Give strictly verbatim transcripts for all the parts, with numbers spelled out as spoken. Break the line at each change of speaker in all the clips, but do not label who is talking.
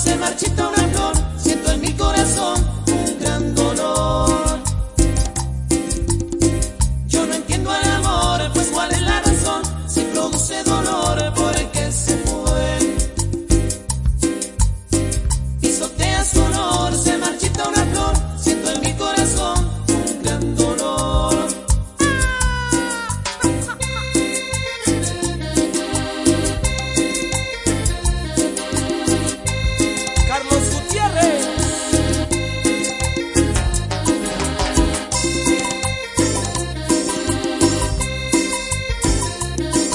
se marchita una flor, siento en mi corazón un gran dolor. Yo no entiendo el amor, pues cuál es la razón, si produce dolor por el que se fue. Pisotea su honor, se marchita una flor, siento en mi corazón un gran dolor. Carlos Gutiérrez.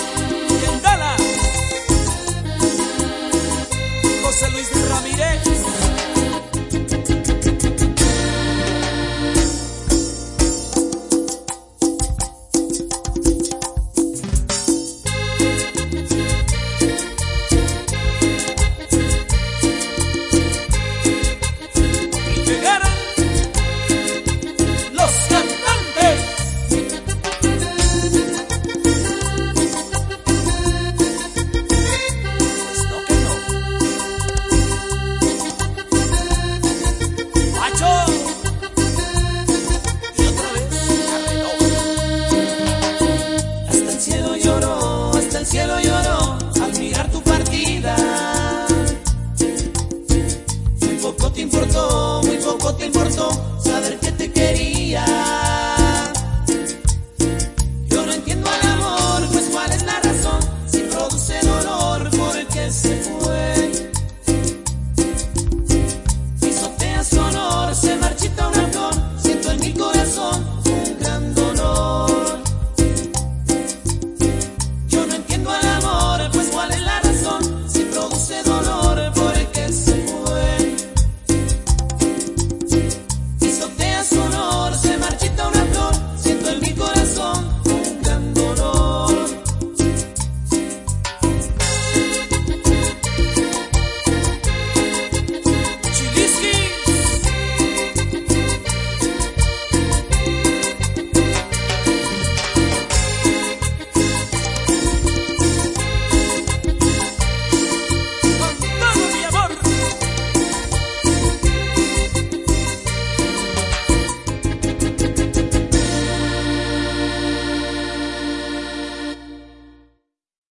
Y en Dallas, José Luis Ramírez.